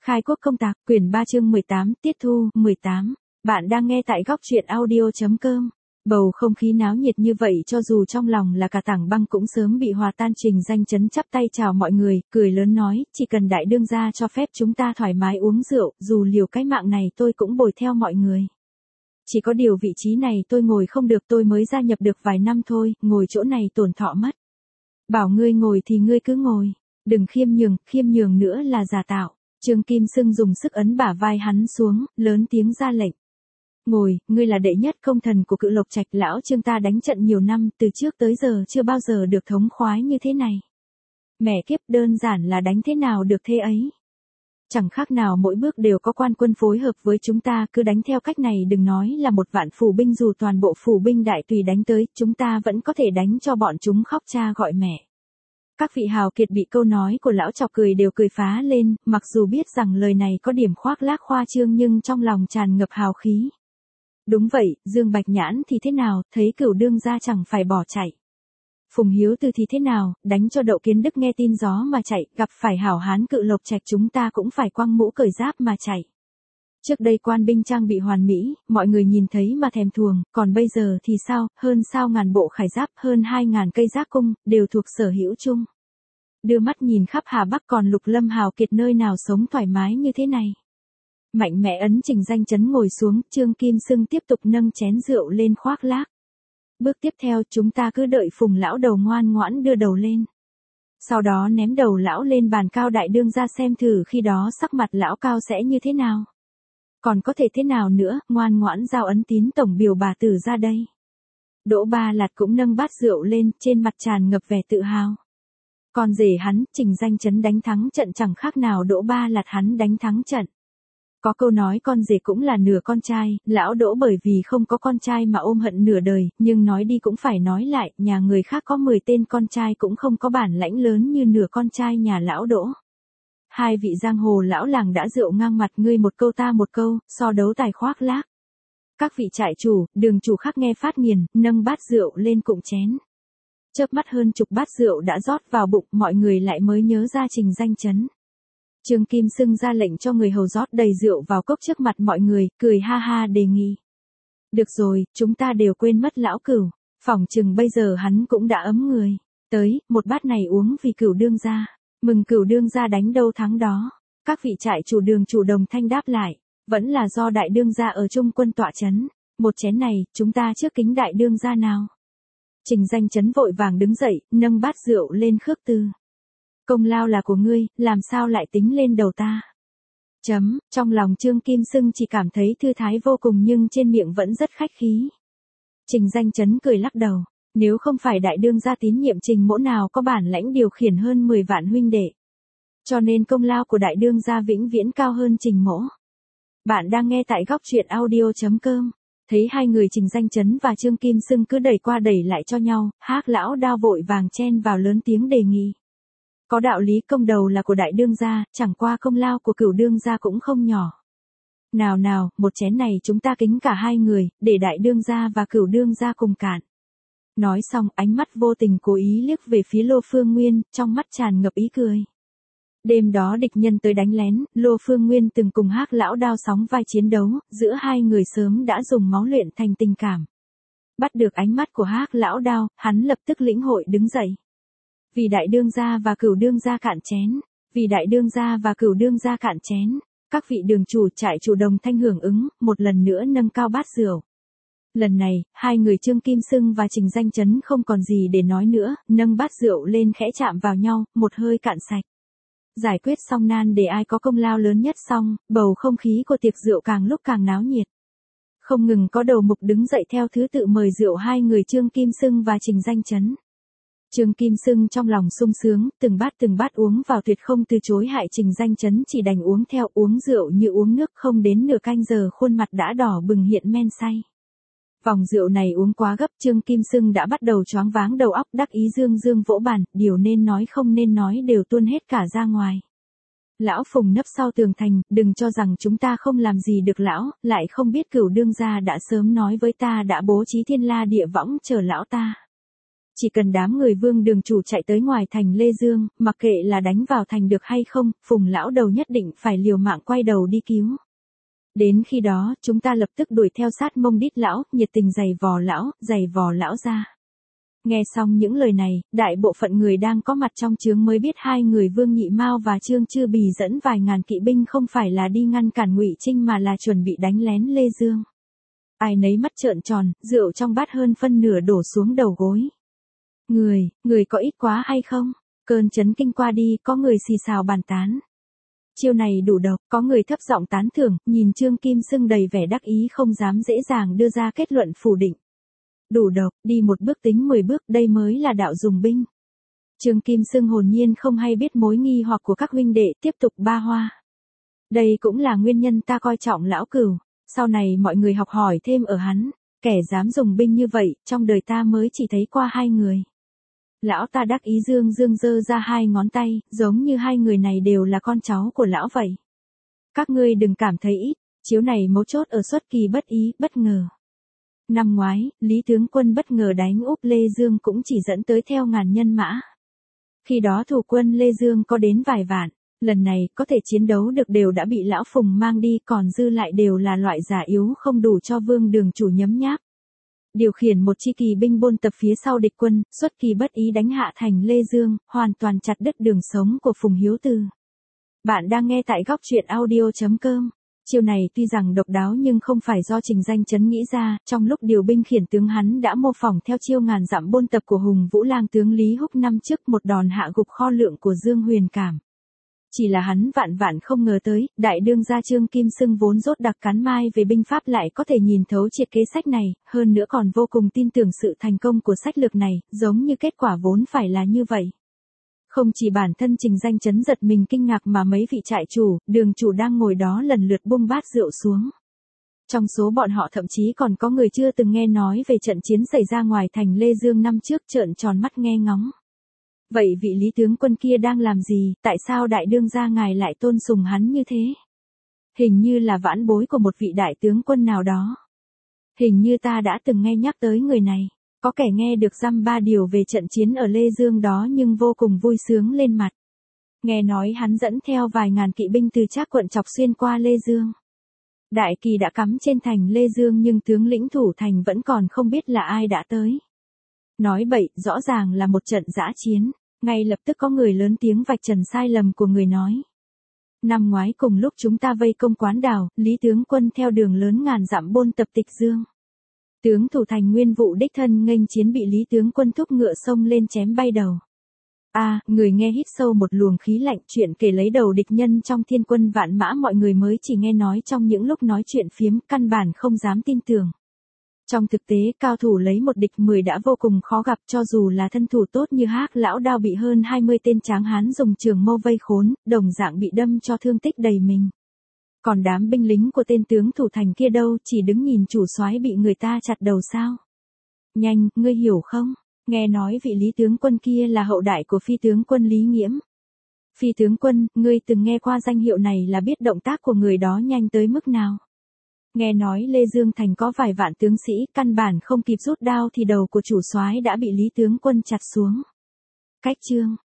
Khai quốc công tạc, quyển 3 chương 18, tiết thu, 18. Bạn đang nghe tại góc truyện audio.com. Bầu không khí náo nhiệt như vậy cho dù trong lòng là cả tảng băng cũng sớm bị hòa tan. Trình Danh Chấn chắp tay chào mọi người, cười lớn nói, chỉ cần đại đương gia cho phép chúng ta thoải mái uống rượu, dù liều cái mạng này tôi cũng bồi theo mọi người. Chỉ có điều vị trí này tôi ngồi không được, tôi mới gia nhập được vài năm thôi, ngồi chỗ này tổn thọ mất. Bảo ngươi ngồi thì ngươi cứ ngồi, đừng khiêm nhường nữa là giả tạo. Trương Kim Sưng dùng sức ấn bả vai hắn xuống, lớn tiếng ra lệnh. Ngồi, ngươi là đệ nhất công thần của Cự Lộc Trạch, lão Trương ta đánh trận nhiều năm, từ trước tới giờ chưa bao giờ được thống khoái như thế này. Mẹ kiếp, đơn giản là đánh thế nào được thế ấy. Chẳng khác nào mỗi bước đều có quan quân phối hợp với chúng ta, cứ đánh theo cách này đừng nói là 1.000 phủ binh, dù toàn bộ phủ binh đại tùy đánh tới, chúng ta vẫn có thể đánh cho bọn chúng khóc cha gọi mẹ. Các vị hào kiệt bị câu nói của lão chọc cười đều cười phá lên, mặc dù biết rằng lời này có điểm khoác lác khoa trương nhưng trong lòng tràn ngập hào khí. Đúng vậy, Dương Bạch Nhãn thì thế nào, thấy Cửu đương gia chẳng phải bỏ chạy. Phùng Hiếu Từ thì thế nào, đánh cho Đậu Kiến Đức nghe tin gió mà chạy, gặp phải hảo hán Cự Lộc Trạch chúng ta cũng phải quăng mũ cởi giáp mà chạy. Trước đây quan binh trang bị hoàn mỹ, mọi người nhìn thấy mà thèm thuồng, còn bây giờ thì sao, hơn sao ngàn bộ khải giáp, hơn 2.000 cây giác cung, đều thuộc sở hữu chung. Đưa mắt nhìn khắp Hà Bắc còn Lục Lâm hào kiệt nơi nào sống thoải mái như thế này. Mạnh mẽ ấn Trình Danh Chấn ngồi xuống, Trương Kim Sưng tiếp tục nâng chén rượu lên khoác lác. Bước tiếp theo chúng ta cứ đợi Phùng lão đầu ngoan ngoãn đưa đầu lên. Sau đó ném đầu lão lên bàn cao đại đương ra xem thử khi đó sắc mặt lão cao sẽ như thế nào. Còn có thể thế nào nữa, ngoan ngoãn giao ấn tín tổng biểu bà tử ra đây. Đỗ Ba Lạt cũng nâng bát rượu lên, trên mặt tràn ngập vẻ tự hào. Còn rể hắn, Trình Danh Chấn đánh thắng trận chẳng khác nào Đỗ Ba Lạt hắn đánh thắng trận. Có câu nói con rể cũng là nửa con trai, lão Đỗ bởi vì không có con trai mà ôm hận nửa đời, nhưng nói đi cũng phải nói lại, nhà người khác có 10 tên con trai cũng không có bản lãnh lớn như nửa con trai nhà lão Đỗ. Hai vị giang hồ lão làng đã rượu ngang mặt, ngươi một câu ta một câu, so đấu tài khoác lác. Các vị trại chủ, đường chủ khác nghe phát nghiền, nâng bát rượu lên cụng chén. Chớp mắt hơn chục bát rượu đã rót vào bụng, mọi người lại mới nhớ ra Trình Danh Chấn. Trương Kim Sưng ra lệnh cho người hầu rót đầy rượu vào cốc trước mặt mọi người, cười ha ha đề nghị. Được rồi, chúng ta đều quên mất lão Cửu, phỏng chừng bây giờ hắn cũng đã ấm người. Tới, một bát này uống vì Cửu đương gia. Mừng Cửu đương gia đánh đâu thắng đó. Các vị trại chủ đường chủ đồng thanh đáp lại, vẫn là do đại đương gia ở trung quân tọa chấn. Một chén này, chúng ta trước kính đại đương gia nào. Trình Danh Chấn vội vàng đứng dậy, nâng bát rượu lên khước từ. Công lao là của ngươi, làm sao lại tính lên đầu ta. Trong lòng Trương Kim Sưng chỉ cảm thấy thư thái vô cùng nhưng trên miệng vẫn rất khách khí. Trình Danh Chấn cười lắc đầu. Nếu không phải đại đương gia tín nhiệm Trình mỗ nào có bản lãnh điều khiển hơn 10 vạn huynh đệ. Cho nên công lao của đại đương gia vĩnh viễn cao hơn Trình mỗ. Bạn đang nghe tại góc truyện audio.com. Thấy hai người Trình Danh Chấn và Trương Kim Sưng cứ đẩy qua đẩy lại cho nhau, Hắc lão đao vội vàng chen vào lớn tiếng đề nghị. Có đạo lý, công đầu là của đại đương gia, chẳng qua công lao của Cửu đương gia cũng không nhỏ. Nào, một chén này chúng ta kính cả hai người, để đại đương gia và Cửu đương gia cùng cạn. Nói xong ánh mắt vô tình cố ý liếc về phía Lô Phương Nguyên, trong mắt tràn ngập ý cười. Đêm đó địch nhân tới đánh lén, Lô Phương Nguyên từng cùng Hắc lão đao sóng vai chiến đấu, giữa hai người sớm đã dùng máu luyện thành tình cảm. Bắt được ánh mắt của Hắc lão đao, hắn lập tức lĩnh hội đứng dậy. Vì đại đương gia và Cửu đương gia cạn chén, vì đại đương gia và Cửu đương gia cạn chén. Các vị đường chủ trại chủ đồng thanh hưởng ứng, một lần nữa nâng cao bát rượu. Lần này, hai người Trương Kim Sưng và Trình Danh Chấn không còn gì để nói nữa, nâng bát rượu lên khẽ chạm vào nhau, một hơi cạn sạch. Giải quyết xong nan để ai có công lao lớn nhất xong, bầu không khí của tiệc rượu càng lúc càng náo nhiệt. Không ngừng có đầu mục đứng dậy theo thứ tự mời rượu hai người Trương Kim Sưng và Trình Danh Chấn. Trương Kim Sưng trong lòng sung sướng, từng bát uống vào tuyệt không từ chối, hại Trình Danh Chấn chỉ đành uống theo, uống rượu như uống nước, không đến nửa canh giờ khuôn mặt đã đỏ bừng hiện men say. Vòng rượu này uống quá gấp, Trương Kim Sưng đã bắt đầu choáng váng đầu óc, đắc ý dương vỗ bàn, điều nên nói không nên nói đều tuôn hết cả ra ngoài. Lão Phùng nấp sau tường thành, đừng cho rằng chúng ta không làm gì được lão, lại không biết Cửu đương gia đã sớm nói với ta đã bố trí thiên la địa võng chờ lão ta. Chỉ cần đám người Vương Đường Chủ chạy tới ngoài thành Lê Dương, mặc kệ là đánh vào thành được hay không, Phùng lão đầu nhất định phải liều mạng quay đầu đi cứu. Đến khi đó, chúng ta lập tức đuổi theo sát mông đít lão, nhiệt tình giày vò lão ra. Nghe xong những lời này, đại bộ phận người đang có mặt trong chướng mới biết hai người Vương Nhị Mao và Trương Chư Bì dẫn vài ngàn kỵ binh không phải là đi ngăn cản Ngụy Trinh mà là chuẩn bị đánh lén Lê Dương. Ai nấy mắt trợn tròn, rượu trong bát hơn phân nửa đổ xuống đầu gối. Người có ít quá hay không? Cơn chấn kinh qua đi, có người xì xào bàn tán. Chiêu này đủ độc, có người thấp giọng tán thưởng, nhìn Trương Kim Xưng đầy vẻ đắc ý không dám dễ dàng đưa ra kết luận phủ định. Đủ độc, đi một bước tính 10 bước, đây mới là đạo dùng binh. Trương Kim Xưng hồn nhiên không hay biết mối nghi hoặc của các huynh đệ, tiếp tục ba hoa. Đây cũng là nguyên nhân ta coi trọng lão Cửu, sau này mọi người học hỏi thêm ở hắn, kẻ dám dùng binh như vậy, trong đời ta mới chỉ thấy qua hai người. Lão ta đắc ý dương giơ ra hai ngón tay, giống như hai người này đều là con cháu của lão vậy. Các ngươi đừng cảm thấy ít, chiếu này mấu chốt ở xuất kỳ bất ý, bất ngờ. Năm ngoái, Lý tướng quân bất ngờ đánh úp Lê Dương cũng chỉ dẫn tới theo ngàn nhân mã. Khi đó thủ quân Lê Dương có đến vài vạn, lần này có thể chiến đấu được đều đã bị lão Phùng mang đi, còn dư lại đều là loại già yếu không đủ cho Vương Đường Chủ nhấm nháp. Điều khiển một chi kỳ binh buôn tập phía sau địch quân, xuất kỳ bất ý đánh hạ thành Lê Dương, hoàn toàn chặt đứt đường sống của Phùng Hiếu Từ. Bạn đang nghe tại góc truyện audio.com. Chiêu này tuy rằng độc đáo nhưng không phải do Trình Danh Chấn nghĩ ra, trong lúc điều binh khiển tướng hắn đã mô phỏng theo chiêu ngàn dặm buôn tập của Hùng Vũ Lang tướng Lý Húc năm trước, một đòn hạ gục kho lượng của Dương Huyền Cảm. Chỉ là hắn vạn không ngờ tới, đại đương gia Trương Kim Xưng vốn rốt đặc cán mai về binh pháp lại có thể nhìn thấu triệt kế sách này, hơn nữa còn vô cùng tin tưởng sự thành công của sách lược này, giống như kết quả vốn phải là như vậy. Không chỉ bản thân Trình Danh Chấn giật mình kinh ngạc mà mấy vị trại chủ, đường chủ đang ngồi đó lần lượt buông bát rượu xuống. Trong số bọn họ thậm chí còn có người chưa từng nghe nói về trận chiến xảy ra ngoài thành Lê Dương năm trước, trợn tròn mắt nghe ngóng. Vậy vị Lý tướng quân kia đang làm gì, tại sao đại đương gia ngài lại tôn sùng hắn như thế? Hình như là vãn bối của một vị đại tướng quân nào đó. Hình như ta đã từng nghe nhắc tới người này. Có kẻ nghe được dăm ba điều về trận chiến ở Lê Dương đó nhưng vô cùng vui sướng lên mặt. Nghe nói hắn dẫn theo vài ngàn kỵ binh từ Trác quận chọc xuyên qua Lê Dương. Đại kỳ đã cắm trên thành Lê Dương nhưng tướng lĩnh thủ thành vẫn còn không biết là ai đã tới. Nói bậy, rõ ràng là một trận dã chiến. Ngay lập tức có người lớn tiếng vạch trần sai lầm của người nói. Năm ngoái cùng lúc chúng ta vây công Quán Đào, Lý tướng quân theo đường lớn ngàn dặm buôn tập Tịch Dương. Tướng thủ thành Nguyên Vụ đích thân nghênh chiến bị Lý tướng quân thúc ngựa xông lên chém bay đầu. Người nghe hít sâu một luồng khí lạnh, chuyện kể lấy đầu địch nhân trong thiên quân vạn mã mọi người mới chỉ nghe nói trong những lúc nói chuyện phiếm, căn bản không dám tin tưởng. Trong thực tế, cao thủ lấy một địch 10 đã vô cùng khó gặp, cho dù là thân thủ tốt như Hắc lão Đao bị hơn 20 tên tráng hán dùng trường mâu vây khốn, đồng dạng bị đâm cho thương tích đầy mình. Còn đám binh lính của tên tướng thủ thành kia đâu, chỉ đứng nhìn chủ soái bị người ta chặt đầu sao? Nhanh, ngươi hiểu không? Nghe nói vị Lý tướng quân kia là hậu đại của phi tướng quân Lý Nghiễm. Phi tướng quân, ngươi từng nghe qua danh hiệu này là biết động tác của người đó nhanh tới mức nào? Nghe nói Lê Dương thành có vài vạn tướng sĩ, căn bản không kịp rút đao thì đầu của chủ soái đã bị Lý tướng quân chặt xuống. Cách chương